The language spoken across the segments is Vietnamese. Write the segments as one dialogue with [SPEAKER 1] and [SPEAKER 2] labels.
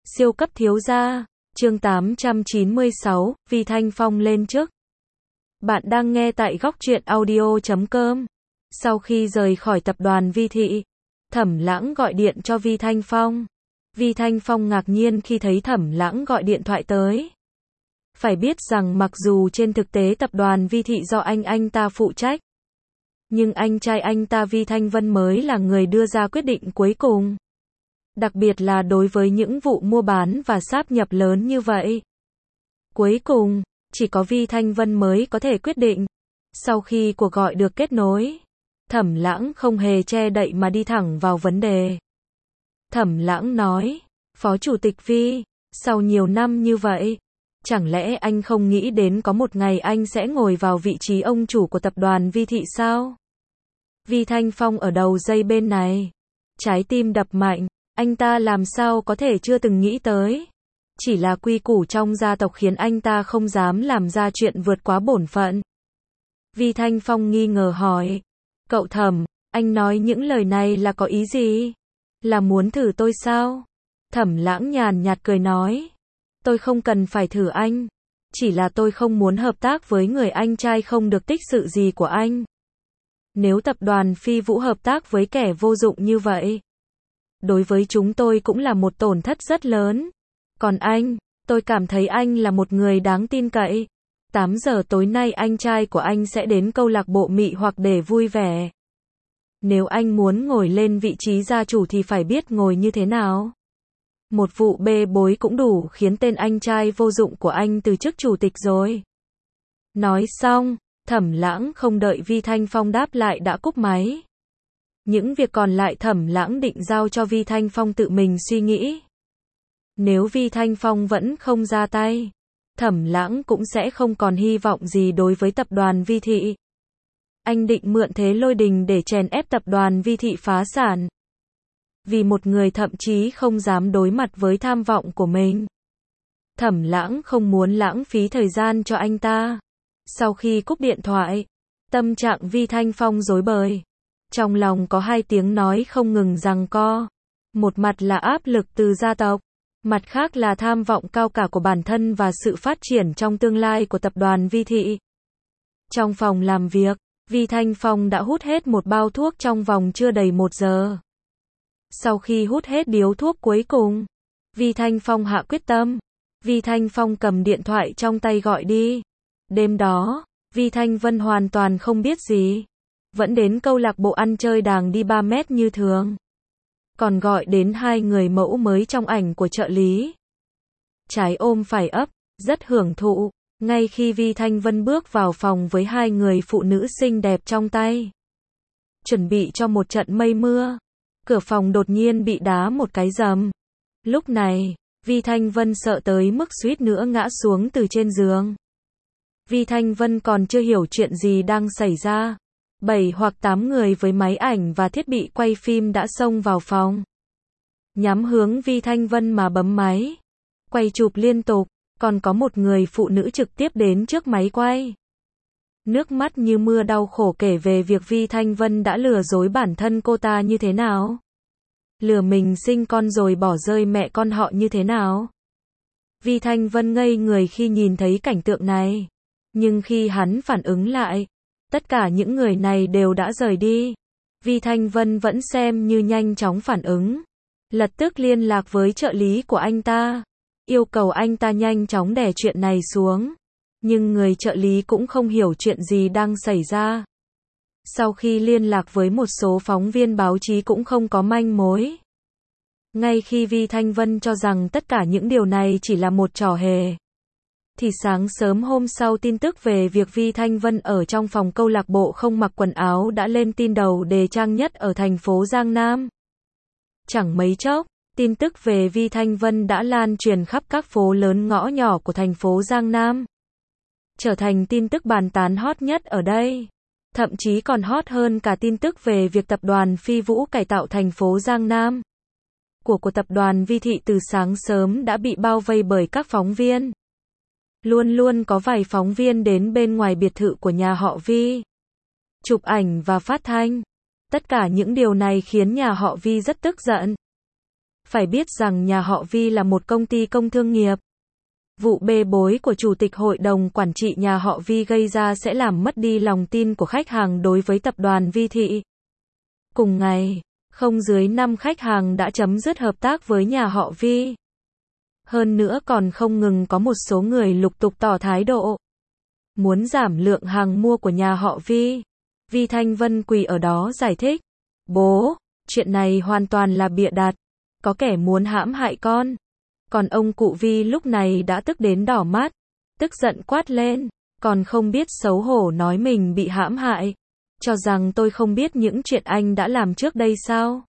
[SPEAKER 1] Siêu cấp thiếu gia, chương 896, Vi Thanh Phong lên chức. Bạn đang nghe tại góc truyện audio.com. Sau khi rời khỏi tập đoàn Vi Thị, Thẩm Lãng gọi điện cho Vi Thanh Phong. Vi Thanh Phong ngạc nhiên khi thấy Thẩm Lãng gọi điện thoại tới. Phải biết rằng mặc dù trên thực tế tập đoàn Vi Thị do anh ta phụ trách, nhưng anh trai anh ta Vi Thanh Vân mới là người đưa ra quyết định cuối cùng. Đặc biệt là đối với những vụ mua bán và sáp nhập lớn như vậy. Cuối cùng, chỉ có Vi Thanh Vân mới có thể quyết định. Sau khi cuộc gọi được kết nối, Thẩm Lãng không hề che đậy mà đi thẳng vào vấn đề. Thẩm Lãng nói, Phó Chủ tịch Vi, sau nhiều năm như vậy, chẳng lẽ anh không nghĩ đến có một ngày anh sẽ ngồi vào vị trí ông chủ của tập đoàn Vi Thị sao? Vi Thanh Phong ở đầu dây bên này, trái tim đập mạnh. Anh ta làm sao có thể chưa từng nghĩ tới. Chỉ là quy củ trong gia tộc khiến anh ta không dám làm ra chuyện vượt quá bổn phận. Vi Thanh Phong nghi ngờ hỏi. Cậu Thẩm, anh nói những lời này là có ý gì? Là muốn thử tôi sao? Thẩm Lãng nhàn nhạt cười nói. Tôi không cần phải thử anh. Chỉ là tôi không muốn hợp tác với người anh trai không được tích sự gì của anh. Nếu tập đoàn Phi Vũ hợp tác với kẻ vô dụng như vậy, đối với chúng tôi cũng là một tổn thất rất lớn. Còn anh, tôi cảm thấy anh là một người đáng tin cậy. 8 giờ tối nay anh trai của anh sẽ đến câu lạc bộ mị hoặc để vui vẻ. Nếu anh muốn ngồi lên vị trí gia chủ thì phải biết ngồi như thế nào. Một vụ bê bối cũng đủ khiến tên anh trai vô dụng của anh từ chức chủ tịch rồi. Nói xong, Thẩm Lãng không đợi Vi Thanh Phong đáp lại đã cúp máy. Những việc còn lại Thẩm Lãng định giao cho Vi Thanh Phong tự mình suy nghĩ. Nếu Vi Thanh Phong vẫn không ra tay, Thẩm Lãng cũng sẽ không còn hy vọng gì đối với tập đoàn Vi Thị. Anh định mượn thế lôi đình để chèn ép tập đoàn Vi Thị phá sản. Vì một người thậm chí không dám đối mặt với tham vọng của mình. Thẩm Lãng không muốn lãng phí thời gian cho anh ta. Sau khi cúp điện thoại, tâm trạng Vi Thanh Phong rối bời. Trong lòng có hai tiếng nói không ngừng giằng co. Một mặt là áp lực từ gia tộc, mặt khác là tham vọng cao cả của bản thân và sự phát triển trong tương lai của tập đoàn Vi Thị. Trong phòng làm việc, Vi Thanh Phong đã hút hết một bao thuốc trong vòng chưa đầy 1 giờ. Sau khi hút hết điếu thuốc cuối cùng, Vi Thanh Phong hạ quyết tâm. Vi Thanh Phong cầm điện thoại trong tay gọi đi. Đêm đó, Vi Thanh Vân hoàn toàn không biết gì. Vẫn đến câu lạc bộ ăn chơi đàng đi 3 mét như thường. Còn gọi đến 2 người mẫu mới trong ảnh của trợ lý. Trái ôm phải ấp, rất hưởng thụ. Ngay khi Vi Thanh Vân bước vào phòng với 2 người phụ nữ xinh đẹp trong tay, chuẩn bị cho một trận mây mưa, cửa phòng đột nhiên bị đá một cái rầm. Lúc này, Vi Thanh Vân sợ tới mức suýt nữa ngã xuống từ trên giường. Vi Thanh Vân còn chưa hiểu chuyện gì đang xảy ra. 7 hoặc 8 người với máy ảnh và thiết bị quay phim đã xông vào phòng. Nhắm hướng Vi Thanh Vân mà bấm máy. Quay chụp liên tục, còn có một người phụ nữ trực tiếp đến trước máy quay. Nước mắt như mưa đau khổ kể về việc Vi Thanh Vân đã lừa dối bản thân cô ta như thế nào. Lừa mình sinh con rồi bỏ rơi mẹ con họ như thế nào. Vi Thanh Vân ngây người khi nhìn thấy cảnh tượng này. Nhưng khi hắn phản ứng lại, tất cả những người này đều đã rời đi. Vi Thanh Vân vẫn xem như nhanh chóng phản ứng. Lập tức liên lạc với trợ lý của anh ta. Yêu cầu anh ta nhanh chóng đè chuyện này xuống. Nhưng người trợ lý cũng không hiểu chuyện gì đang xảy ra. Sau khi liên lạc với một số phóng viên báo chí cũng không có manh mối. Ngay khi Vi Thanh Vân cho rằng tất cả những điều này chỉ là một trò hề, thì sáng sớm hôm sau tin tức về việc Vi Thanh Vân ở trong phòng câu lạc bộ không mặc quần áo đã lên tin đầu đề trang nhất ở thành phố Giang Nam. Chẳng mấy chốc, tin tức về Vi Thanh Vân đã lan truyền khắp các phố lớn ngõ nhỏ của thành phố Giang Nam. Trở thành tin tức bàn tán hot nhất ở đây. Thậm chí còn hot hơn cả tin tức về việc tập đoàn Phi Vũ cải tạo thành phố Giang Nam. Của tập đoàn Vi Thị từ sáng sớm đã bị bao vây bởi các phóng viên. Luôn luôn có vài phóng viên đến bên ngoài biệt thự của nhà họ Vi, chụp ảnh và phát thanh. Tất cả những điều này khiến nhà họ Vi rất tức giận. Phải biết rằng nhà họ Vi là một công ty công thương nghiệp. Vụ bê bối của Chủ tịch Hội đồng Quản trị nhà họ Vi gây ra sẽ làm mất đi lòng tin của khách hàng đối với tập đoàn Vi Thị. Cùng ngày, không dưới 5 khách hàng đã chấm dứt hợp tác với nhà họ Vi. Hơn nữa còn không ngừng có một số người lục tục tỏ thái độ muốn giảm lượng hàng mua của nhà họ Vi. Vi Thanh Vân quỳ ở đó giải thích. Bố, chuyện này hoàn toàn là bịa đặt. Có kẻ muốn hãm hại con. Còn ông cụ Vi lúc này đã tức đến đỏ mắt. Tức giận quát lên. Còn không biết xấu hổ nói mình bị hãm hại. Cho rằng tôi không biết những chuyện anh đã làm trước đây sao?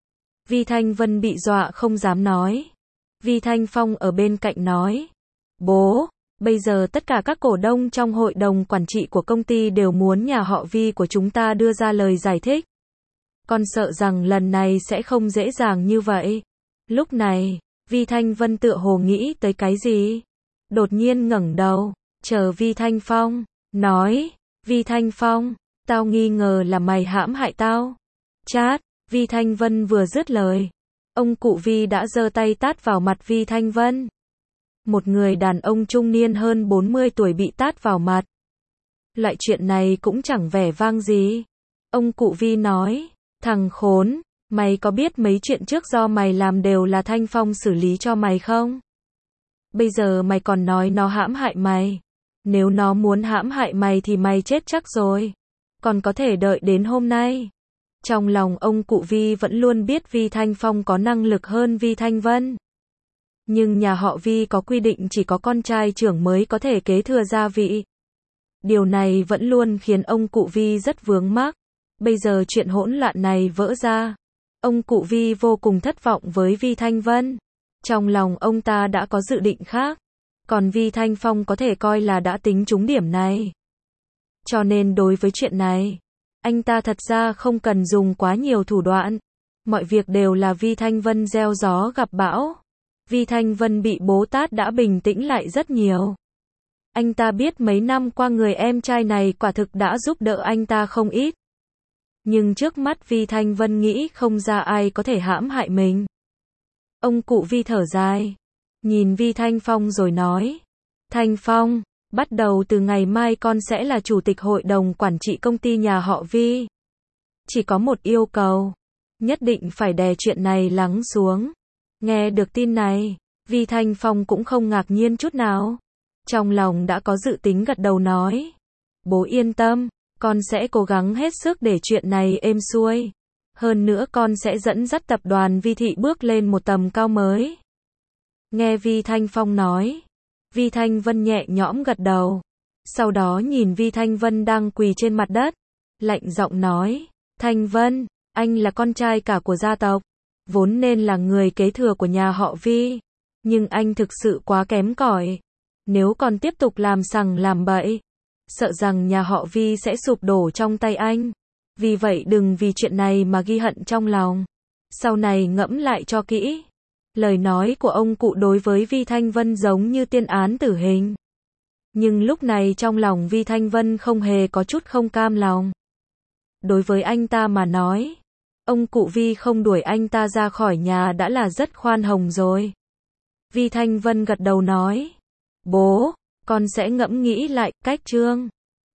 [SPEAKER 1] Vi Thanh Vân bị dọa không dám nói. Vi Thanh Phong ở bên cạnh nói. Bố, bây giờ tất cả các cổ đông trong hội đồng quản trị của công ty đều muốn nhà họ Vi của chúng ta đưa ra lời giải thích. Con sợ rằng lần này sẽ không dễ dàng như vậy. Lúc này, Vi Thanh Vân tựa hồ nghĩ tới cái gì? Đột nhiên ngẩng đầu, chờ Vi Thanh Phong, nói. Vi Thanh Phong, tao nghi ngờ là mày hãm hại tao. Chát, Vi Thanh Vân vừa dứt lời. Ông cụ Vi đã giơ tay tát vào mặt Vi Thanh Vân. Một người đàn ông trung niên hơn 40 tuổi bị tát vào mặt. Loại chuyện này cũng chẳng vẻ vang gì. Ông cụ Vi nói, thằng khốn, mày có biết mấy chuyện trước do mày làm đều là Thanh Phong xử lý cho mày không? Bây giờ mày còn nói nó hãm hại mày. Nếu nó muốn hãm hại mày thì mày chết chắc rồi. Còn có thể đợi đến hôm nay. Trong lòng ông cụ Vi vẫn luôn biết Vi Thanh Phong có năng lực hơn Vi Thanh Vân. Nhưng nhà họ Vi có quy định chỉ có con trai trưởng mới có thể kế thừa gia vị. Điều này vẫn luôn khiến ông cụ Vi rất vướng mắc. Bây giờ chuyện hỗn loạn này vỡ ra. Ông cụ Vi vô cùng thất vọng với Vi Thanh Vân. Trong lòng ông ta đã có dự định khác. Còn Vi Thanh Phong có thể coi là đã tính trúng điểm này. Cho nên đối với chuyện này, anh ta thật ra không cần dùng quá nhiều thủ đoạn. Mọi việc đều là Vi Thanh Vân gieo gió gặp bão. Vi Thanh Vân bị bố tát đã bình tĩnh lại rất nhiều. Anh ta biết mấy năm qua người em trai này quả thực đã giúp đỡ anh ta không ít. Nhưng trước mắt Vi Thanh Vân nghĩ không ra ai có thể hãm hại mình. Ông cụ Vi thở dài, nhìn Vi Thanh Phong rồi nói. Thanh Phong, bắt đầu từ ngày mai con sẽ là chủ tịch hội đồng quản trị công ty nhà họ Vi. Chỉ có một yêu cầu, nhất định phải đè chuyện này lắng xuống. Nghe được tin này, Vi Thanh Phong cũng không ngạc nhiên chút nào. Trong lòng đã có dự tính gật đầu nói. Bố yên tâm, con sẽ cố gắng hết sức để chuyện này êm xuôi. Hơn nữa con sẽ dẫn dắt tập đoàn Vi Thị bước lên một tầm cao mới. Nghe Vi Thanh Phong nói, Vi Thanh Vân nhẹ nhõm gật đầu. Sau đó nhìn Vi Thanh Vân đang quỳ trên mặt đất, lạnh giọng nói, Thanh Vân, anh là con trai cả của gia tộc, vốn nên là người kế thừa của nhà họ Vi. Nhưng anh thực sự quá kém cỏi. Nếu còn tiếp tục làm sằng làm bậy, sợ rằng nhà họ Vi sẽ sụp đổ trong tay anh. Vì vậy đừng vì chuyện này mà ghi hận trong lòng. Sau này ngẫm lại cho kỹ. Lời nói của ông cụ đối với Vi Thanh Vân giống như tuyên án tử hình. Nhưng lúc này trong lòng Vi Thanh Vân không hề có chút không cam lòng. Đối với anh ta mà nói, ông cụ Vi không đuổi anh ta ra khỏi nhà đã là rất khoan hồng rồi. Vi Thanh Vân gật đầu nói, bố, con sẽ ngẫm nghĩ lại cách chương.